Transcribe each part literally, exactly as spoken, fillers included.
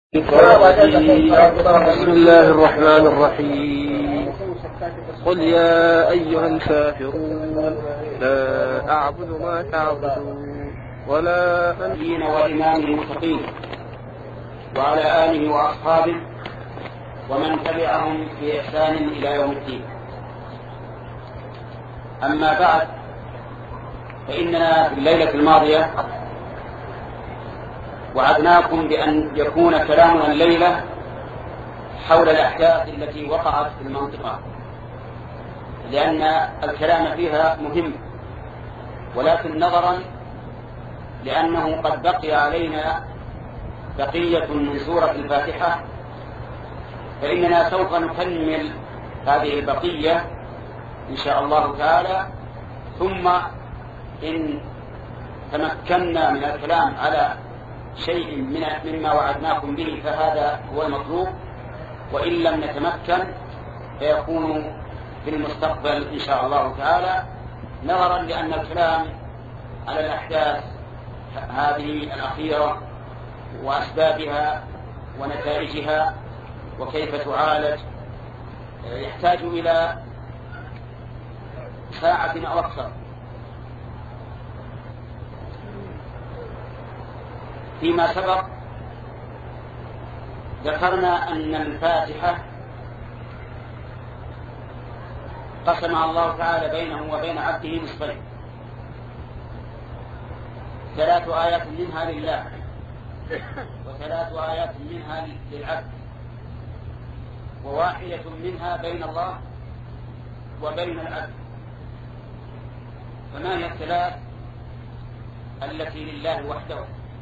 بسم الله الرحمن الرحيم. قل يا أيها الكافرون لا أعبد ما تعبدون ولا أنبيين وإمام المتقين وعلى آله وأصحابه ومن تبعهم بإحسان إلى يوم الدين. أما بعد، فإننا في الليلة الماضية وعدناكم بأن يكون كلامنا الليلة حول الأحداث التي وقعت في المنطقة، لأن الكلام فيها مهم، ولكن نظرا لأنه قد بقي علينا بقية من سورة الفاتحة فإننا سوف نكمل هذه البقية إن شاء الله تعالى، ثم إن تمكنا من الكلام على شيء من مما وعدناكم به فهذا هو المطلوب، وإن لم نتمكن فيكون في المستقبل إن شاء الله تعالى، نظرا لأن الكلام على الأحداث هذه الأخيرة وأسبابها ونتائجها وكيف تعالج يحتاج إلى ساعة أو أكثر. فيما سبق ذكرنا أن الفاتحة قسمها الله تعالى بينه وبين عبده نصفين، ثلاث آيات منها لله وثلاث آيات منها للعبد، وواحدة منها بين الله وبين العبد. فما هي الثلاث التي لله وحده؟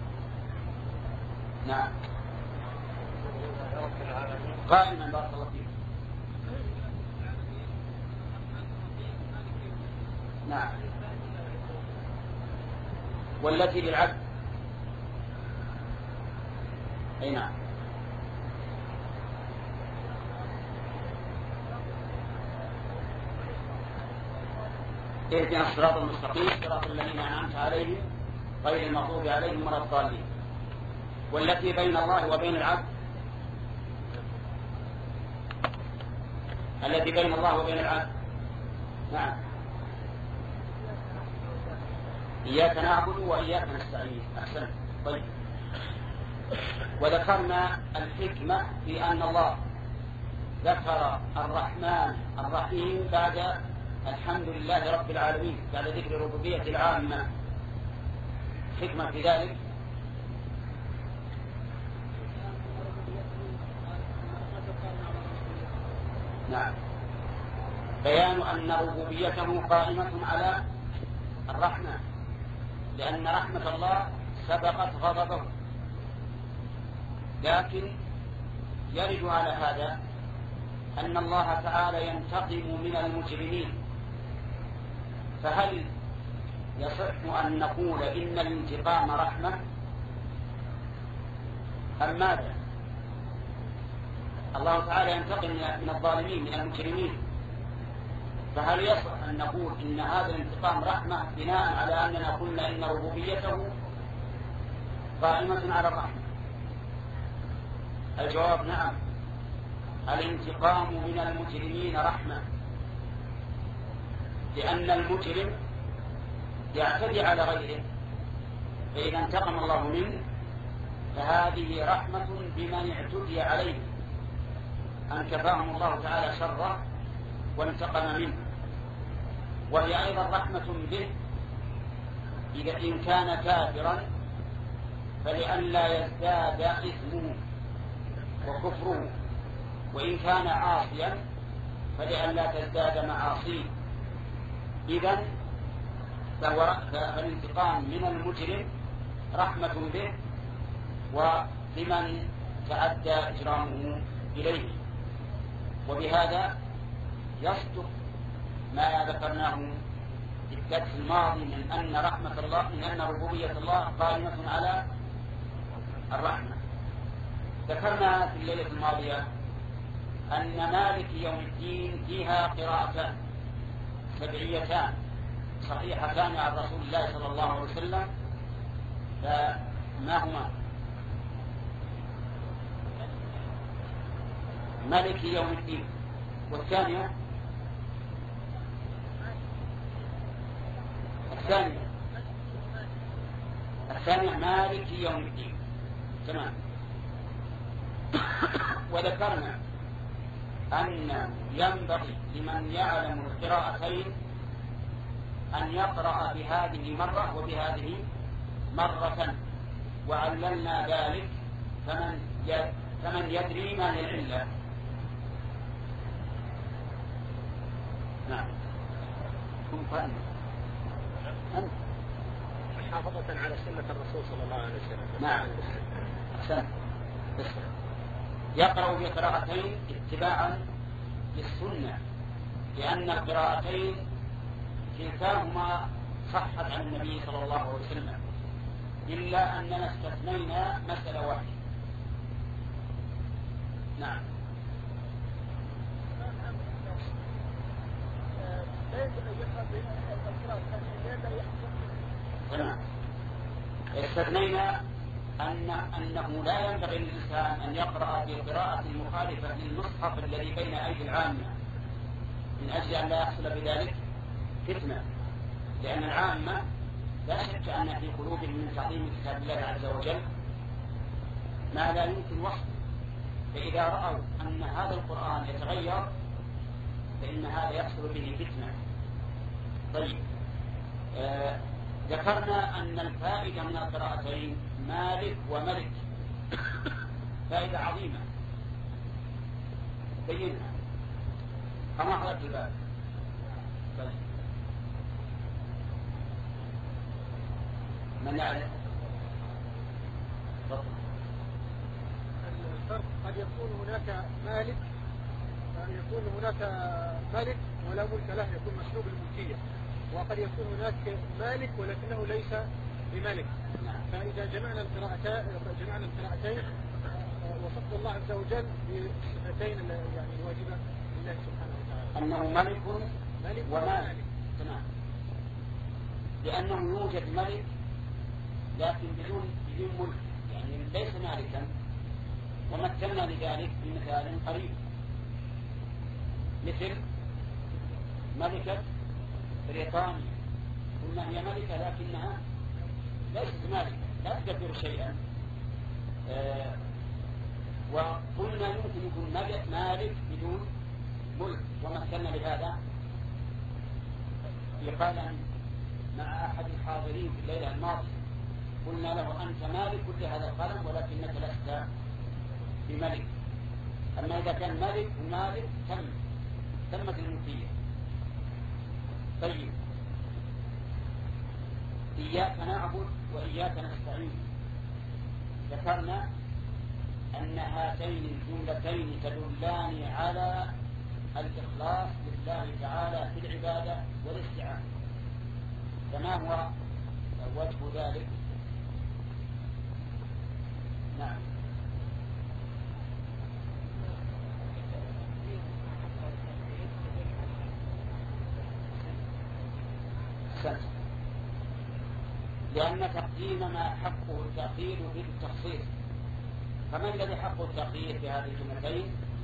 نعم، قائما بارك الله فيك. نعم، والتي للعبد أي نعم. اهدنا الصراط المستقيم صراط الذين أنعمت عليهم غير المغضوب عليهم ولا الضالين. والتي بين الله وبين العبد التي بين الله وبين العبد نعم، إياك نعبد وإياك نستعين. أحسن. طيب، وذكرنا الحكمة في أن الله ذكر الرحمن الرحيم بعد الحمد لله رب العالمين، بعد ذكر الربوبية العامة. حكمة في ذلك نعم، بيان أن ربوبيته قائمة على الرحمة، لأن رحمة الله سبقت غضبه، لكن يرد على هذا أن الله تعالى ينتقم من المجرمين. فهل يصح أن نقول إن الانتقام رحمة أم ماذا؟ الله تعالى ينتقم من الظالمين من المجرمين، فهل يصح أن نقول إن هذا الانتقام رحمة بناء على أننا قلنا إن ربوبيته قائمة على الرحمة؟ الجواب نعم، الانتقام من المجرمين رحمة، لأن المجرم يعتدي على غيره، فإذا انتقم الله منه فهذه رحمة بمن اعتدي عليه، أن كفاهم الله تعالى شره وانتقم منه. وهي أيضا رحمة به إذا إن كان كافرا فلئلا يزداد إثمه وكفره، وإن كان عاصيا فلئلا تزداد معاصيه. إذن فالانتقام من المجرم رحمة به وبمن تعدى إجرامه إليه. وبهذا يصدق ما ذكرناه في الدرس الماضي من أن رحمة الله من أن ربوبية الله قائمة على الرحمة. ذكرنا في الليلة الماضية أن مالك يوم الدين فيها قراءتان سبعيتان صحيحتان عن رسول الله صلى الله عليه وسلم، فما هما؟ مالك يوم الدين. والثانية الثانية الثانية مالك يوم الدين. تمام. وذكرنا أن ينبغي لمن يعلم القراءتين أن يقرأ بهذه مرة وبهذه مرة، وعلمنا ذلك فمن فمن يدري ما هي العلة. نعم. محافظة على سنة الرسول صلى الله عليه وسلم. نعم. أحسن. يقرأ بقراءتين اتباعا للسنة، لأن القراءتين كلتاهما صحت عن النبي صلى الله عليه وسلم، إلا أننا استثنينا مسألة واحدة. نعم. تمام. استثنينا أن أنه لا ينبغي للإنسان أن يقرأ بقراءة مخالفة للمصحف الذي بين أيدي العامة، من أجل أن لا يحصل بذلك فتنة، لأن العامة لا شك أن في قلوبهم من تعظيم كتاب الله عز وجل ما لا يمكن وصفه، فإذا رأوا أن هذا القرآن يتغير فإن هذا يحصل به فتنة. طيب، آه ذكرنا أن الفائدة من القراءتين مالك وملك فائدة عظيمة، بينها كما حضرت الباب. طيب، من يعلم؟ الفرق قد يكون هناك مالك، يكون هناك ملك ولا ملك له، يكون مسلوب الملكية، وقد يكون هناك مالك ولكنه ليس بملك. فإذا جمعنا القراءتين جمعنا القراءتين وصف الله عز وجل بصفتين يعني واجبة لله سبحانه وتعالى، أنه ملك ملك ومالك. تمام. لأنه يوجد ملك لكن بدون بدون ملك، يعني ليس مالكا، ومثلنا لذلك بمثال قريب مثل ملكة بريطانيا، قلنا هي ملكة لكنها ليست مالكة، لا تدبر شيئا. آه وقلنا يمكن يكون مالك بدون ملك، ومثلنا لهذا يقال مع أحد الحاضرين في الليلة الماضية، قلنا له أنت مالك لهذا القلم ولكنك لست بملك. أما إذا كان ملك ومالك تم تمت الملكية. طيب، إياك نعبد وإياك نستعين، ذكرنا أن هاتين الجملتين تدلان على الإخلاص لله تعالى في العبادة والاستعانة. فما هو وجه ذلك؟ نعم. لأن تقديم ما حقه التأخير بالتخصيص. فما الذي حقه التأخير في هذه الجملتين؟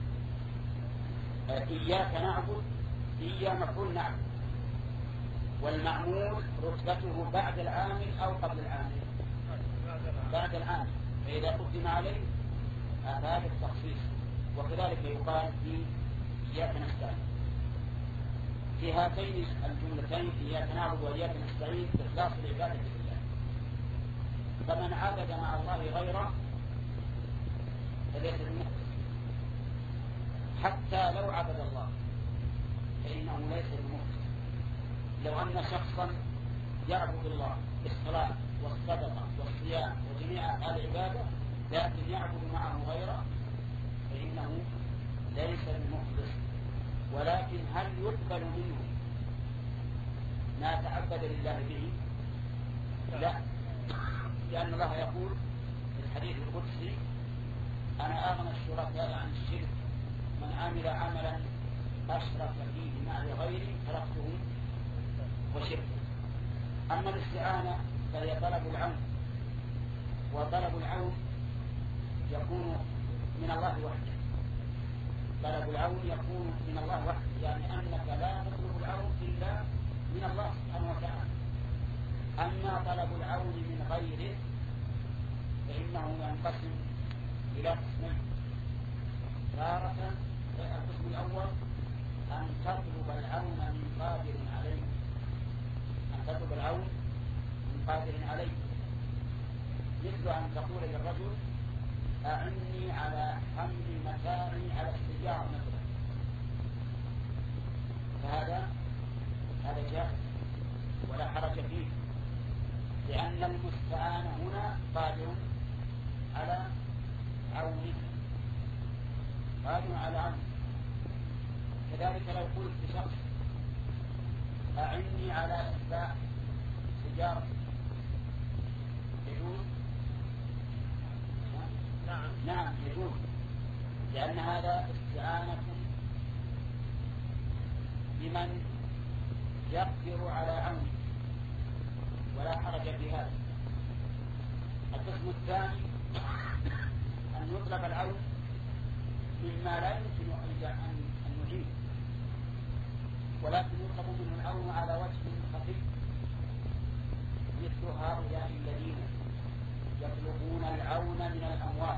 إياك نعبد، إيا مفعول نعبد، والمعمول رتبته بعد العامل أو قبل العامل؟ بعد العامل، فإذا قدم عليه أفاد التخصيص. وكذلك يقال في إياك نستعين. في هاتين الجملتين إياك نعبد وإياك نستعين إخلاص العبادة لله، فمن عبد مع الله غيره فليس بمخلص، حتى لو عبد الله فإنه ليس بمخلص. لو أن شخصا يعبد الله بالصلاة والصدقة والصيام وجميع العبادة لكن يعبد معه غيره فإنه ليس بمخلص. ولكن هل يقبل منه ما تعبد لله به؟ لا، لأن الله يقول في الحديث القدسي أنا أغنى الشركاء عن الشرك، من عمل عملا أشرك فيه معي غيري تركته وشركه. أما الاستعانة فهي طلب العون، وطلب العون يكون من الله وحده، طلب العون يكون من الله وحده، يعني أنك لا تطلب العون إلا من الله سبحانه وتعالى. أما طلب العون من غيره فإنه ينقسم إلى قسمين. تارة القسم الأول أن تطلب العون من قادر عليه، أن تطلب العون من قادر عليه، مثل أن تقول للرجل أعني على حمل متاعي على السيارة مثلا، فهذا هذا جائز ولا حرج فيه، لأن المستعان هنا قادر على عونه، قادر على عونه. كذلك لو قلت لشخص أعني على إصلاح سيارة يجوز؟ نعم نعم يجوز، لأن هذا استعانة بمن يقدر على عونه ولا حرج في هذا. القسم الثاني أن يطلب العون مما لا يمكن أن نعين، ولكن يطلب منه العون على وجه خفي، مثل هؤلاء الذين يطلبون العون من الأموات،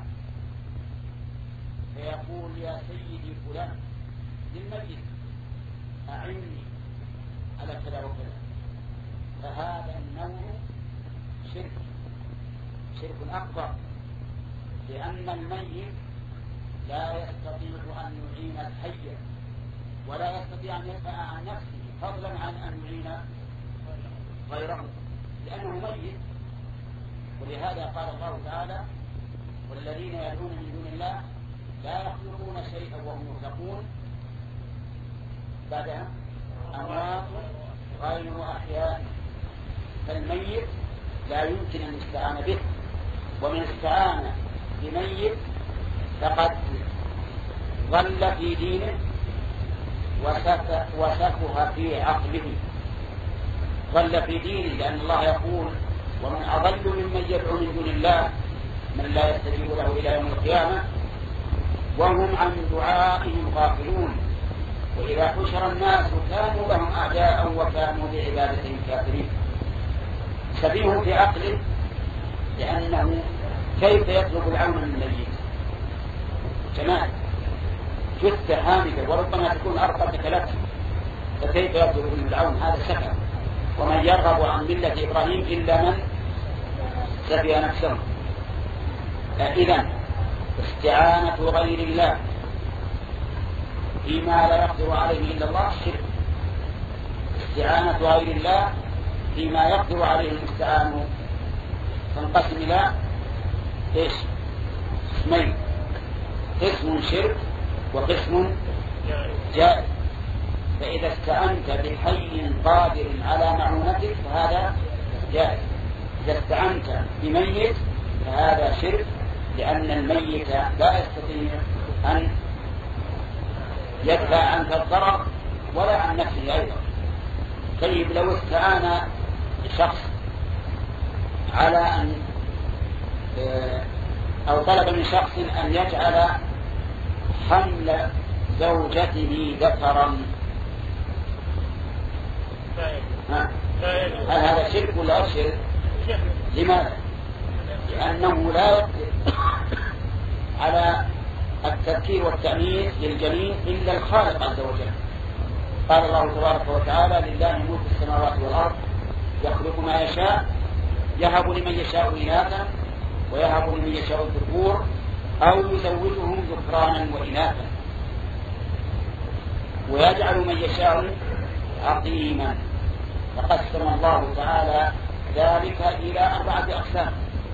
فيقول يا سيدي فلان للميت أعني على كذا وكذا، فهذا النوع شرك، شرك أكبر، لأن الميت لا يستطيع أن يعين الحي ولا يستطيع أن يدفع عن نفسه، فضلا عن أن يعين غيره، لأنه ميت. ولهذا قال الله تعالى والذين يدعون من دون الله لا يخلقون شيئا وهم يرزقون بعدها أموات غير أحياء. فالميت لا يمكن أن يستعان به، ومن استعان بميت فقد ضل في دينه وسفه في عقله، ضل في دينه، لأن الله يقول ومن أضل ممن يدعو من دون الله من لا يستجيب له إلى يوم القيامة وهم عن دعائهم غافلون وإذا حشر الناس كانوا لهم أعداء وكانوا بعبادتهم كافرين. سفيه في عقله، لأنه كيف يطلب العون من الميت؟ جمال جثة حامدة وربما تكون أرقى تكلفه، فكيف يطلب من العون؟ هذا سفه. ومن يرغب عن ملة إبراهيم إلا من سفي نفسه. إذن استعانة غير الله فيما لا يقدر عليه إلا الله شرك. استعانة غير الله فيما يقدر عليه المستعان تنقسم إلى إيش؟ قسمين، قسم شرك وقسم جائز. فإذا استعنت بحي قادر على معونتك فهذا جائز، إذا استعنت بميت فهذا شرك، لأن الميت لا يستطيع أن يدفع عنك الضرر ولا عن نفسه أيضا. طيب لو استعان شخص على أن أو طلب من شخص أن يجعل حمل زوجته ذكرا، هل هذا شرك ولا شرك؟ لماذا؟ لأنه لا يقدر على التذكير والتأنيث للجنين إلا الخالق عز وجل. قال الله تبارك وتعالى لله ملك السماوات والأرض يخلق ما يشاء يهب لمن يشاء إناثا ويهب لمن يشاء الذكور أو يزوجهم ذكرانا وإناثا ويجعل من يشاء عقيما. فقسم الله تعالى ذلك إلى أربعة أقسام.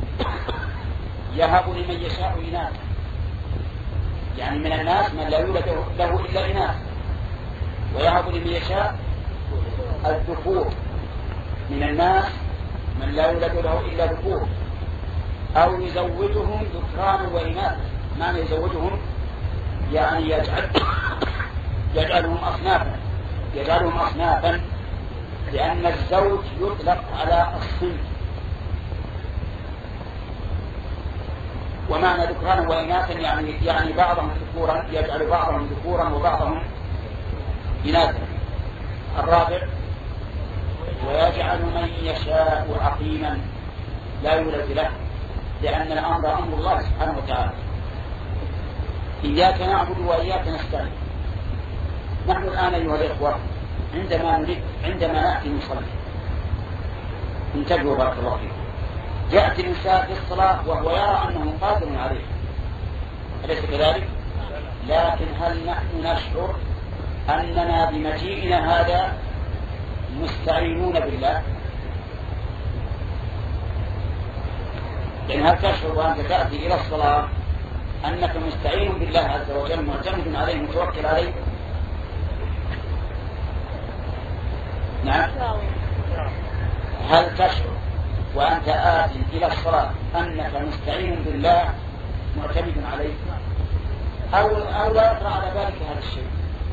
يهب لمن يشاء إناثا، يعني من الناس من لا يولد له إلا إناث، ويهب لمن يشاء الذكور، من الناس من لا يولد له إلا ذكور، أو يزوجهم ذكرانا وإناثا. معنى يزوجهم يعني يجعل يجعلهم أصنافا يجعلهم أصنافا لأن الزوج يطلق على الصنف، ومعنى ذكرانا وإناثا يعني يعني بعضهم ذكورا، يجعل بعضهم ذكورا وبعضهم إناثا. الرابع ويجعل من يشاء عقيما لا يولد له، لأن الأمر أمر الله سبحانه وتعالى. إياك نعبد وإياك نستعين. نحن الآن أيها الإخوة عندما نريد عندما نأتي نصلي انتبهوا بارك الله فيكم، يأتي الإنسان في الصلاة وهو يرى أنه قادر عليه، أليس كذلك؟ لكن هل نحن نشعر أننا بمجيئنا هذا مستعينون بالله؟ يعني هل تشعر وأنت تأتي إلى الصلاة أنك مستعين بالله عز وجل معتمد عليه متوكل عليه؟ نعم. هل تشعر وأنت آت إلى الصلاة أنك مستعين بالله معتمد عليه؟ أو, أو لا يطرأ على بالك هذا الشيء؟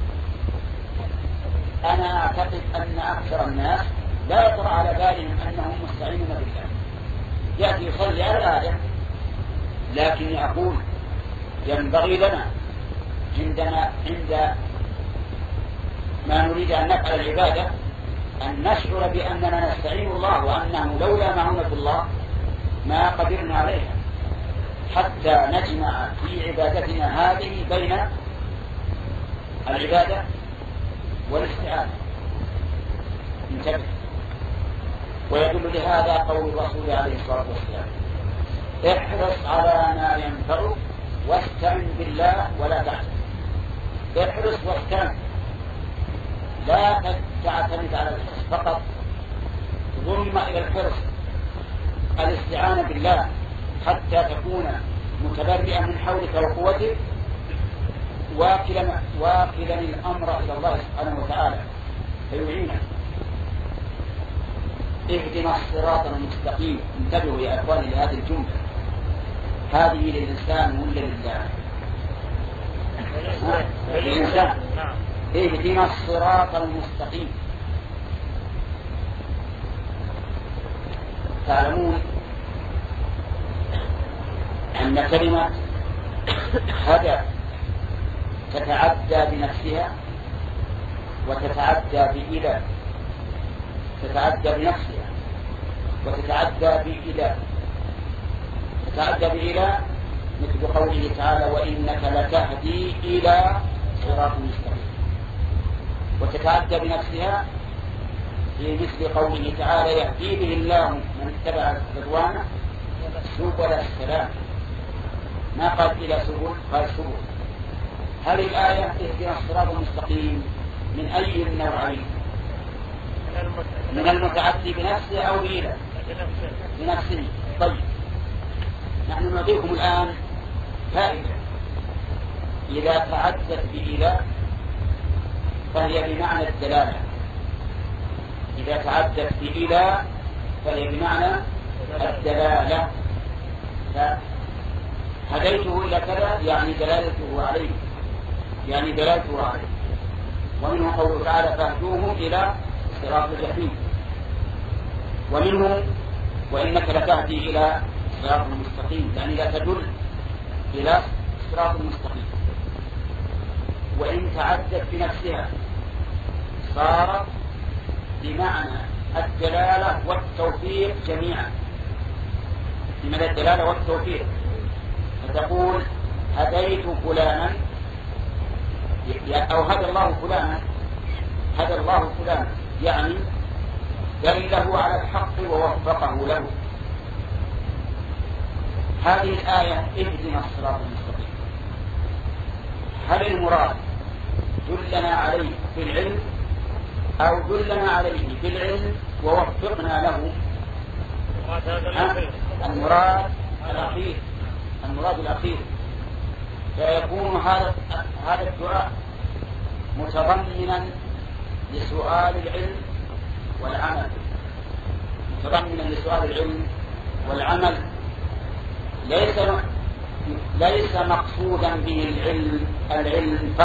أنا أعتقد أن أكثر الناس لا يطرأ على بالهم أنهم مستعينون بالله، يأتي يصلي على الآية، لكن يقول ينبغي لنا عندنا عند ما نريد أن نفعل العبادة أن نشعر بأننا نستعين الله، وأنه لولا معونة الله ما قدرنا عليها، حتى نجمع في عبادتنا هذه بين العبادة والاستعانة. انتبه. ويدل لهذا قول الرسول عليه الصلاة والسلام: احرص على ما ينفعك واستعن بالله ولا تعجز. احرص واستعن، لا تعتمد على الحرص فقط، ضم إلى الحرص الاستعانة بالله حتى تكون متبرئا من حولك وقوتك، واكلا واكلا الأمر إلى الله سبحانه وتعالى فيعينك. اهدنا الصراط المستقيم. انتبهوا يا أخواني لهذه الجملة، هذه للإنسان ولا لله؟ للإنسان. اهدنا الصراط المستقيم. تعلمون أن كلمة هدى تتعدى بنفسها وتتعدى بإله، تتعدى بنفسها وتتعدى بإله. تتعدى بإله مثل قوله تعالى: وإنك لتهدي إلى صراط مستقيم. وتتعدى بنفسها في مثل قوله تعالى: يهدي به الله من اتبع رضوانه سبل السلام. ما قال إلى سبل، قال سبل. هل الآية اهدنا الصراط المستقيم من أي النوعين؟ من المتعدي بنفسه أو بإله؟ بنفسه. طيب، نحن نعطيكم الآن فائدة. إذا تعدت بإله فهي بمعنى الدلالة. إذا تعدت بإله فهي بمعنى الدلالة. هديته إلى كذا يعني دلالته عليه، يعني دلالته عليه. ومنه قوله تعالى: فاهدوهم إلى صراط الجحيم. ومنه: وإنك لتهدي إلى صراط المستقيم، يعني لا تدل إلى صراط المستقيم. وإن تعدت بنفسها صارت بمعنى الدلالة والتوفيق جميعا، بمعنى الدلالة والتوفيق. فتقول: هديت فلانا، أو هدى الله فلانا، هدى الله فلانا يعني دله على الحق ووفقه له. هذه الآية اهدنا الصراط المستقيم، هل المراد دلنا عليه في العلم أو دلنا عليه في العلم ووفقنا له؟ المراد الأخير، المراد الأخير. فيكون هذا هذا الدعاء متضمنا لسؤال العلم والعمل، متضمنا لسؤال العلم والعمل. ليس ليس مقصودا به العلم العلم